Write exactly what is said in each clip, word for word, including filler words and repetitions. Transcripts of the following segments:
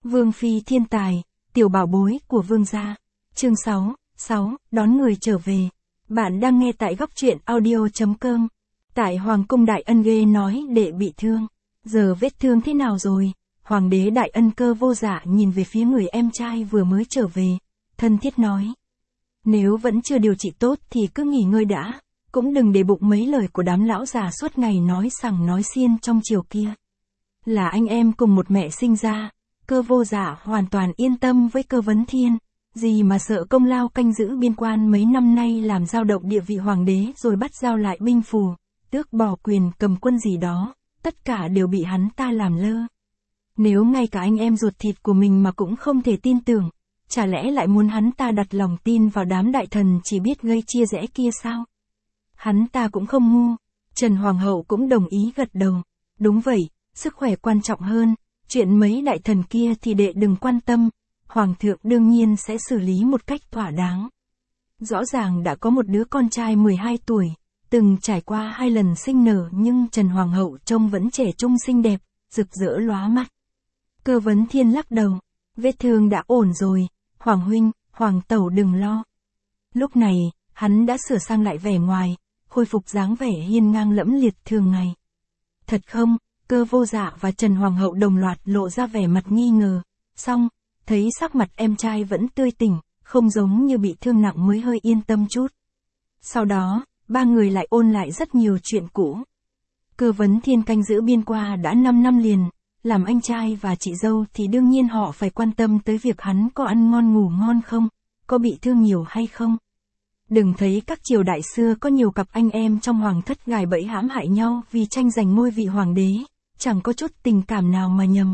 Vương phi thiên tài, tiểu bảo bối của vương gia. Chương sáu, sáu, đón người trở về. Bạn đang nghe tại góc truyện audio chấm com. Tại Hoàng cung Đại Ân ghê nói đệ bị thương. Giờ vết thương thế nào rồi? Hoàng đế Đại Ân Cơ Vô Dạ nhìn về phía người em trai vừa mới trở về. Thân thiết nói. Nếu vẫn chưa điều trị tốt thì cứ nghỉ ngơi đã. Cũng đừng để bụng mấy lời của đám lão già suốt ngày nói sằng nói xiên trong chiều kia. Là anh em cùng một mẹ sinh ra. Cơ Vô Dạ hoàn toàn yên tâm với Cơ Vấn Thiên. Gì mà sợ công lao canh giữ biên quan mấy năm nay làm dao động địa vị hoàng đế rồi bắt giao lại binh phù, tước bỏ quyền cầm quân gì đó, tất cả đều bị hắn ta làm lơ. Nếu ngay cả anh em ruột thịt của mình mà cũng không thể tin tưởng, chả lẽ lại muốn hắn ta đặt lòng tin vào đám đại thần chỉ biết gây chia rẽ kia sao? Hắn ta cũng không ngu. Trần Hoàng hậu cũng đồng ý gật đầu. Đúng vậy, sức khỏe quan trọng hơn, chuyện mấy đại thần kia thì đệ đừng quan tâm. Hoàng thượng đương nhiên sẽ xử lý một cách thỏa đáng. Rõ ràng đã có một đứa con trai mười hai tuổi, từng trải qua hai lần sinh nở nhưng Trần Hoàng hậu trông vẫn trẻ trung xinh đẹp, rực rỡ lóa mắt. Cơ Vấn Thiên lắc đầu, vết thương đã ổn rồi, Hoàng huynh, Hoàng tẩu đừng lo. Lúc này, hắn đã sửa sang lại vẻ ngoài, khôi phục dáng vẻ hiên ngang lẫm liệt thường ngày. Thật không? Cơ Vô Dạ và Trần Hoàng hậu đồng loạt lộ ra vẻ mặt nghi ngờ, xong, thấy sắc mặt em trai vẫn tươi tỉnh, không giống như bị thương nặng mới hơi yên tâm chút. Sau đó, ba người lại ôn lại rất nhiều chuyện cũ. Cơ Vấn Thiên canh giữ biên qua đã năm năm liền, làm anh trai và chị dâu thì đương nhiên họ phải quan tâm tới việc hắn có ăn ngon ngủ ngon không, có bị thương nhiều hay không. Đừng thấy các triều đại xưa có nhiều cặp anh em trong hoàng thất gài bẫy hãm hại nhau vì tranh giành ngôi vị hoàng đế, chẳng có chút tình cảm nào mà nhầm.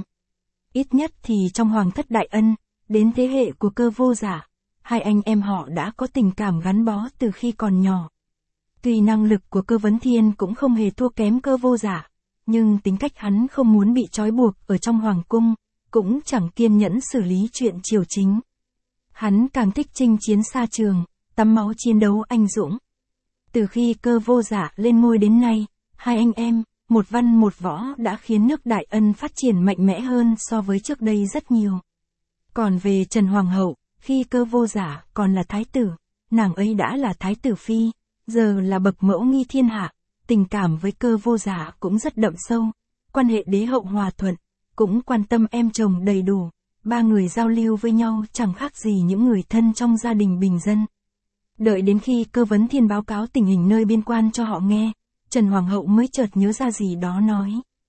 Ít nhất thì trong Hoàng thất Đại Ân, đến thế hệ của Cơ Vô Dạ, hai anh em họ đã có tình cảm gắn bó từ khi còn nhỏ. Tuy năng lực của Cơ Vấn Thiên cũng không hề thua kém Cơ Vô Dạ, nhưng tính cách hắn không muốn bị trói buộc ở trong hoàng cung, cũng chẳng kiên nhẫn xử lý chuyện triều chính. Hắn càng thích chinh chiến xa trường, tắm máu chiến đấu anh dũng. Từ khi Cơ Vô Dạ lên ngôi đến nay, hai anh em, một văn một võ đã khiến nước Đại Ân phát triển mạnh mẽ hơn so với trước đây rất nhiều. Còn về Trần Hoàng hậu, khi Cơ Vô Dạ còn là thái tử, nàng ấy đã là thái tử phi, giờ là bậc mẫu nghi thiên hạ, tình cảm với Cơ Vô Dạ cũng rất đậm sâu, quan hệ đế hậu hòa thuận, cũng quan tâm em chồng đầy đủ, ba người giao lưu với nhau chẳng khác gì những người thân trong gia đình bình dân. Đợi đến khi Cơ Vấn Thiên báo cáo tình hình nơi biên quan cho họ nghe, Trần Hoàng hậu mới chợt nhớ ra gì đó nói.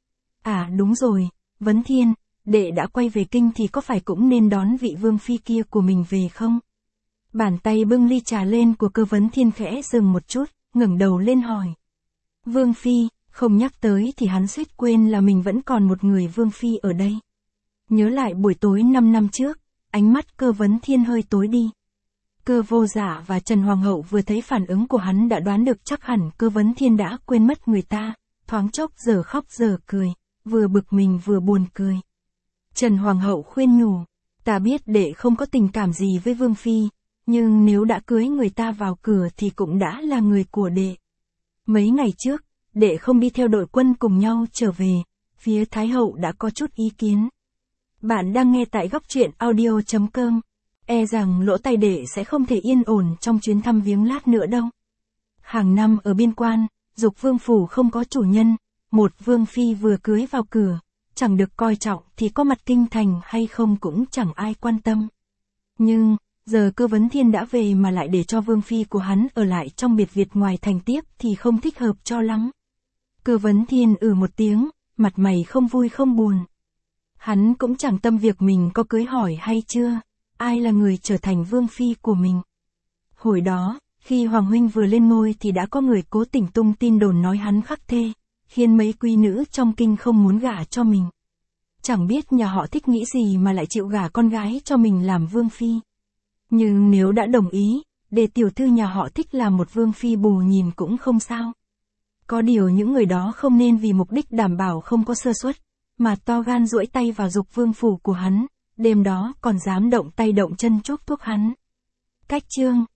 À đúng rồi, Vấn Thiên, đệ đã quay về kinh thì có phải cũng nên đón vị vương phi kia của mình về không? Bàn tay bưng ly trà lên của Cơ Vấn Thiên khẽ dừng một chút, ngẩng đầu lên hỏi. Vương phi, không nhắc tới thì hắn suýt quên là mình vẫn còn một người vương phi ở đây. Nhớ lại buổi tối năm năm trước, ánh mắt Cơ Vấn Thiên hơi tối đi. Cơ Vô Dạ và Trần Hoàng hậu vừa thấy phản ứng của hắn đã đoán được chắc hẳn Cơ Vấn Thiên đã quên mất người ta, thoáng chốc giờ khóc giờ cười, vừa bực mình vừa buồn cười. Trần Hoàng hậu khuyên nhủ, ta biết đệ không có tình cảm gì với Vương Phi, nhưng nếu đã cưới người ta vào cửa thì cũng đã là người của đệ. Mấy ngày trước, đệ không đi theo đội quân cùng nhau trở về, phía Thái hậu đã có chút ý kiến. Bạn đang nghe tại góc truyện audio chấm com. E rằng lỗ tai đệ sẽ không thể yên ổn trong chuyến thăm viếng lát nữa đâu. Hàng năm ở biên quan, Dục Vương phủ không có chủ nhân, một vương phi vừa cưới vào cửa, chẳng được coi trọng thì có mặt kinh thành hay không cũng chẳng ai quan tâm. Nhưng, giờ Cơ Vấn Thiên đã về mà lại để cho vương phi của hắn ở lại trong biệt viện ngoài thành tiếp thì không thích hợp cho lắm. Cơ Vấn Thiên ừ một tiếng, mặt mày không vui không buồn. Hắn cũng chẳng tâm việc mình có cưới hỏi hay chưa. Ai là người trở thành vương phi của mình? Hồi đó, khi Hoàng huynh vừa lên ngôi thì đã có người cố tình tung tin đồn nói hắn khắc thê, khiến mấy quý nữ trong kinh không muốn gả cho mình. Chẳng biết nhà họ thích nghĩ gì mà lại chịu gả con gái cho mình làm vương phi. Nhưng nếu đã đồng ý, để tiểu thư nhà họ thích làm một vương phi bù nhìn cũng không sao. Có điều những người đó không nên vì mục đích đảm bảo không có sơ suất, mà to gan duỗi tay vào Dục Vương phủ của hắn. Đêm đó còn dám động tay động chân chuốc thuốc hắn. Cách chương